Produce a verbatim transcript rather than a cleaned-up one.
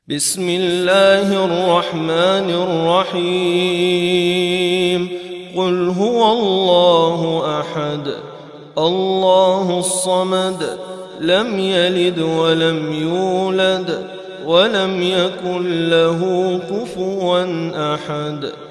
بسم الله الرحمن الرحيم قل هو الله أحد الله الصمد لم يلد ولم يولد ولم يكن له كفوا أحد.